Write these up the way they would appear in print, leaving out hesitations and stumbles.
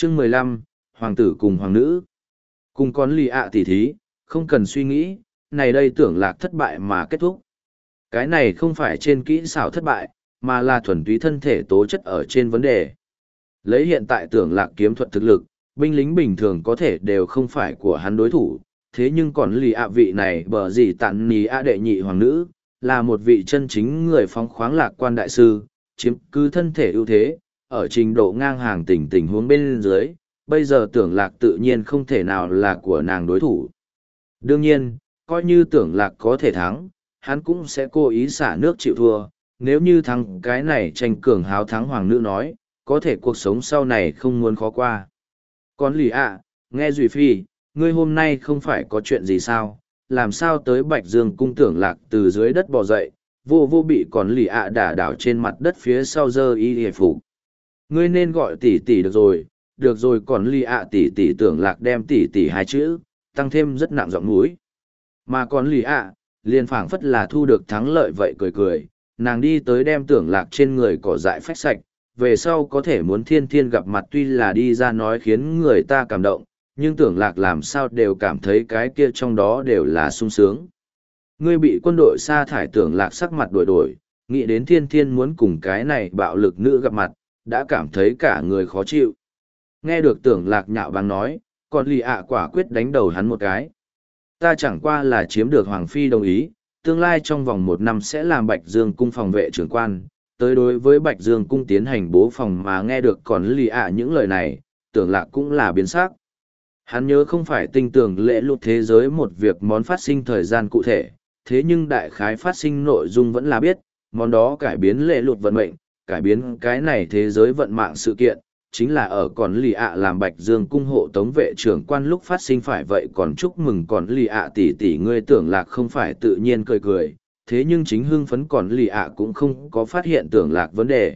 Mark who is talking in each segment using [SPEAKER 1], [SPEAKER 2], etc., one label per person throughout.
[SPEAKER 1] Chương 15, Hoàng tử cùng Hoàng nữ. Cùng con lì ạ tỉ thí, không cần suy nghĩ, này đây tưởng lạc thất bại mà kết thúc. Cái này không phải trên kỹ xảo thất bại, mà là thuần túy thân thể tố chất ở trên vấn đề. Lấy hiện tại tưởng lạc kiếm thuật thực lực, binh lính bình thường có thể đều không phải của hắn đối thủ, thế nhưng còn lì ạ vị này bờ gì tặng nì ạ đệ nhị hoàng nữ, là một vị chân chính người phóng khoáng lạc quan đại sư, chiếm cứ thân thể ưu thế, ở trình độ ngang hàng tình huống bên dưới, bây giờ tưởng lạc tự nhiên không thể nào là của nàng đối thủ. Đương nhiên, coi như tưởng lạc có thể thắng, hắn cũng sẽ cố ý xả nước chịu thua, nếu như thắng cái này tranh cường háo thắng hoàng nữ nói, có thể cuộc sống sau này không muốn khó qua. Còn lì ạ, nghe Duy Phi, ngươi hôm nay không phải có chuyện gì sao, làm sao tới Bạch Dương cung tưởng lạc từ dưới đất bò dậy, vô bị còn lì ạ đả đảo trên mặt đất phía sau dơ y hề phục. Ngươi nên gọi tỷ tỷ được rồi còn lì ạ tỷ tỷ tưởng lạc đem tỷ tỷ hai chữ, tăng thêm rất nặng giọng mũi. Mà còn lì ạ, liền phảng phất là thu được thắng lợi vậy cười, nàng đi tới đem tưởng lạc trên người cỏ dại phách sạch, về sau có thể muốn thiên gặp mặt tuy là đi ra nói khiến người ta cảm động, nhưng tưởng lạc làm sao đều cảm thấy cái kia trong đó đều là sung sướng. Ngươi bị quân đội sa thải tưởng lạc sắc mặt đổi, nghĩ đến thiên muốn cùng cái này bạo lực nữ gặp mặt, đã cảm thấy cả người khó chịu. Nghe được tưởng lạc nhạo báng nói, còn lì ạ quả quyết đánh đầu hắn một cái. Ta chẳng qua là chiếm được Hoàng Phi đồng ý, tương lai trong vòng 1 năm sẽ làm Bạch Dương cung phòng vệ trưởng quan, tới đối với Bạch Dương cung tiến hành bố phòng mà nghe được còn lì ạ những lời này, tưởng lạc cũng là biến sắc. Hắn nhớ không phải tinh tường lễ luật thế giới một việc món phát sinh thời gian cụ thể, thế nhưng đại khái phát sinh nội dung vẫn là biết, món đó cải biến lễ luật vận mệnh, cải biến cái này thế giới vận mạng sự kiện, chính là ở còn lì ạ làm Bạch Dương cung hộ tống vệ trưởng quan lúc phát sinh phải vậy còn chúc mừng còn lì ạ tỷ tỷ ngươi tưởng lạc không phải tự nhiên cười, thế nhưng chính hưng phấn còn lì ạ cũng không có phát hiện tưởng lạc vấn đề.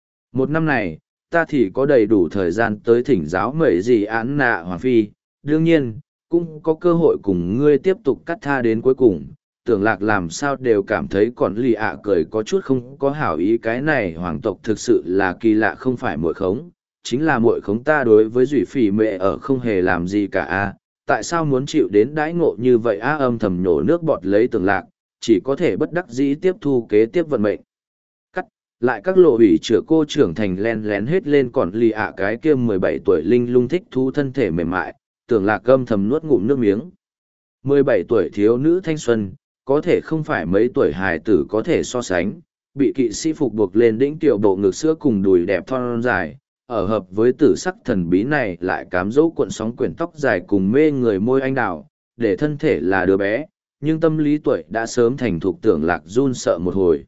[SPEAKER 1] 1 năm này, ta thì có đầy đủ thời gian tới thỉnh giáo mẩy gì án nạ Hoàng Phi, đương nhiên, cũng có cơ hội cùng ngươi tiếp tục cắt tha đến cuối cùng. Tưởng lạc làm sao đều cảm thấy còn lì ạ cười có chút không có hảo ý cái này hoàng tộc thực sự là kỳ lạ không phải muội khống, chính là muội khống ta đối với Duy Phỉ mẹ ở không hề làm gì cả a, tại sao muốn chịu đến đãi ngộ như vậy á âm thầm nhổ nước bọt lấy tưởng lạc, chỉ có thể bất đắc dĩ tiếp thu kế tiếp vận mệnh. Cắt, lại các lộ ủy chữa cô trưởng thành len lén hết lên còn lì ạ cái kia 17 tuổi linh lung thích thu thân thể mềm mại, tưởng lạc âm thầm nuốt ngụm nước miếng. 17 tuổi thiếu nữ thanh xuân, có thể không phải mấy tuổi hài tử có thể so sánh, bị kỵ sĩ phục buộc lên đỉnh tiểu bộ ngực sữa cùng đùi đẹp thon dài, ở hợp với tử sắc thần bí này lại cám dỗ cuộn sóng quyển tóc dài cùng mê người môi anh đào, để thân thể là đứa bé, nhưng tâm lý tuổi đã sớm thành thục tưởng lạc run sợ một hồi.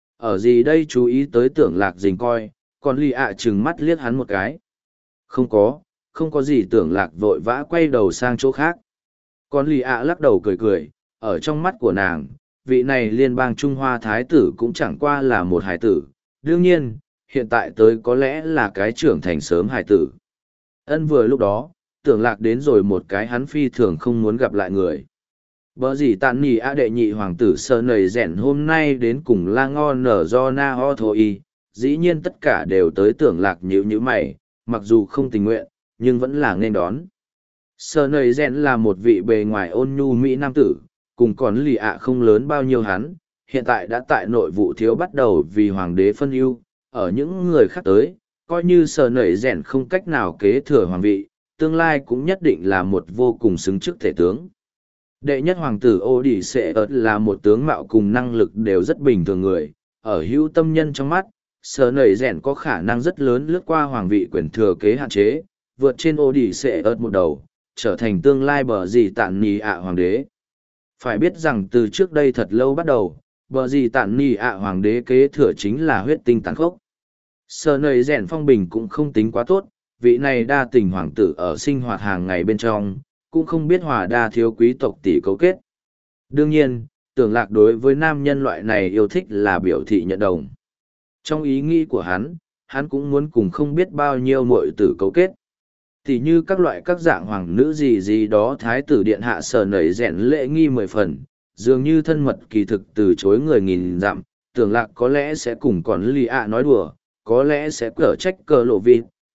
[SPEAKER 1] Ở gì đây chú ý tới tưởng lạc dình coi, còn lì ạ trừng mắt liếc hắn một cái. Không có gì tưởng lạc vội vã quay đầu sang chỗ khác. Còn lì ạ lắc đầu cười, ở trong mắt của nàng, vị này liên bang Trung Hoa Thái tử cũng chẳng qua là một hài tử, đương nhiên, hiện tại tới có lẽ là cái trưởng thành sớm hài tử. Ân vừa lúc đó, tưởng lạc đến rồi một cái hắn phi thường không muốn gặp lại người. Bở gì tàn nì á đệ nhị hoàng tử sơ nầy rẻn hôm nay đến cùng la ngo nở do na ho thôi, dĩ nhiên tất cả đều tới tưởng lạc như mày, mặc dù không tình nguyện, nhưng vẫn là nên đón. Sơ nầy rẻn là một vị bề ngoài ôn nhu mỹ nam tử, cùng còn lì ạ không lớn bao nhiêu hắn, hiện tại đã tại nội vụ thiếu bắt đầu vì hoàng đế phân ưu, ở những người khác tới, coi như sờ nảy rèn không cách nào kế thừa hoàng vị, tương lai cũng nhất định là một vô cùng xứng chức thể tướng. Đệ nhất hoàng tử Ô Đi Sệ ớt là một tướng mạo cùng năng lực đều rất bình thường người, ở hữu tâm nhân trong mắt, sờ nảy rèn có khả năng rất lớn lướt qua hoàng vị quyền thừa kế hạn chế, vượt trên Ô Đi Sệ ớt một đầu, trở thành tương lai bờ gì tản nì ạ hoàng đế. Phải biết rằng từ trước đây thật lâu bắt đầu, bờ gì tản nì ạ hoàng đế kế thừa chính là huyết tinh tàn khốc. Sờ nầy rèn phong bình cũng không tính quá tốt, vị này đa tình hoàng tử ở sinh hoạt hàng ngày bên trong, cũng không biết hòa đa thiếu quý tộc tỷ cấu kết. Đương nhiên, tưởng lạc đối với nam nhân loại này yêu thích là biểu thị nhận đồng. Trong ý nghĩ của hắn cũng muốn cùng không biết bao nhiêu muội tử cấu kết. Tỉ như các loại các dạng hoàng nữ gì đó thái tử điện hạ sờ nầy rèn lễ nghi 10 phần, dường như thân mật kỳ thực từ chối người nghìn dặm, tưởng lạc có lẽ sẽ cùng còn lì ạ nói đùa, có lẽ sẽ cở trách cờ lộ vịt,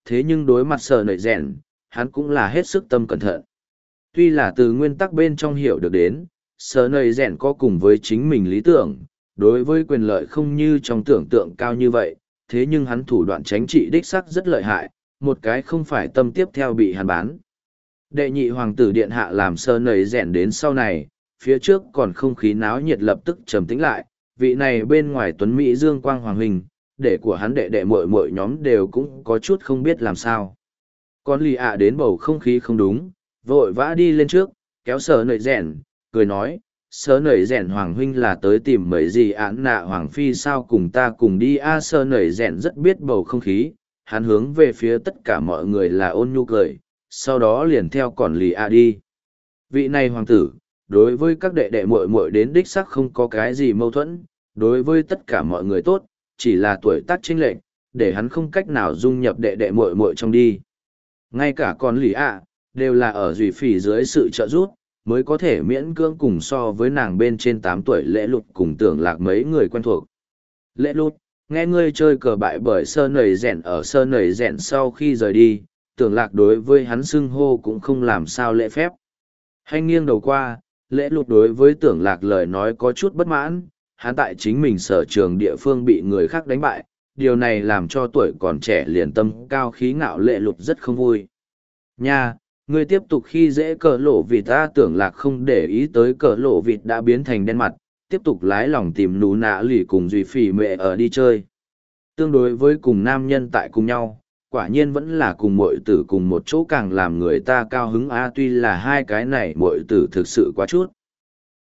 [SPEAKER 1] thế nhưng đối mặt sở nầy rèn, hắn cũng là hết sức tâm cẩn thận. Tuy là từ nguyên tắc bên trong hiểu được đến, sở nầy rèn có cùng với chính mình lý tưởng, đối với quyền lợi không như trong tưởng tượng cao như vậy, thế nhưng hắn thủ đoạn tránh trị đích sắc rất lợi hại, một cái không phải tâm tiếp theo bị hắn bán. Đệ nhị hoàng tử điện hạ làm sở nầy rèn đến sau này, phía trước còn không khí náo nhiệt lập tức trầm tĩnh lại, vị này bên ngoài tuấn Mỹ dương quang hoàng huynh, đệ của hắn đệ đệ muội muội nhóm đều cũng có chút không biết làm sao. Còn lì ạ đến bầu không khí không đúng, vội vã đi lên trước, kéo sở nầy rèn, cười nói, sở nầy rèn hoàng huynh là tới tìm mấy gì án nạ hoàng phi sao cùng ta cùng đi a sở nầy rèn rất biết bầu không khí, hắn hướng về phía tất cả mọi người là ôn nhu cười, sau đó liền theo còn lì ạ đi. Vị này hoàng tử, đối với các đệ đệ muội muội đến đích sắc không có cái gì mâu thuẫn, đối với tất cả mọi người tốt, chỉ là tuổi tác chênh lệch, để hắn không cách nào dung nhập đệ đệ muội muội trong đi. Ngay cả con lì ạ, đều là ở dùy phỉ dưới sự trợ giúp, mới có thể miễn cưỡng cùng so với nàng bên trên 8 tuổi lễ lụt cùng tưởng lạc mấy người quen thuộc. Lễ lụt, nghe ngươi chơi cờ bại bởi sơ nầy rèn ở sơ nầy rèn sau khi rời đi, tưởng lạc đối với hắn xưng hô cũng không làm sao lễ phép. Hành nghiêng đầu qua, lễ lụt đối với tưởng lạc lời nói có chút bất mãn, hắn tại chính mình sở trường địa phương bị người khác đánh bại, điều này làm cho tuổi còn trẻ liền tâm cao khí ngạo lễ lụt rất không vui. Nha, ngươi tiếp tục khi dễ cờ lộ vịt ta tưởng lạc không để ý tới cờ lộ vịt đã biến thành đen mặt, tiếp tục lái lòng tìm nú nạ lì cùng duy phỉ mẹ ở đi chơi. Tương đối với cùng nam nhân tại cùng nhau, quả nhiên vẫn là cùng muội tử cùng một chỗ càng làm người ta cao hứng a tuy là hai cái này muội tử thực sự quá chút.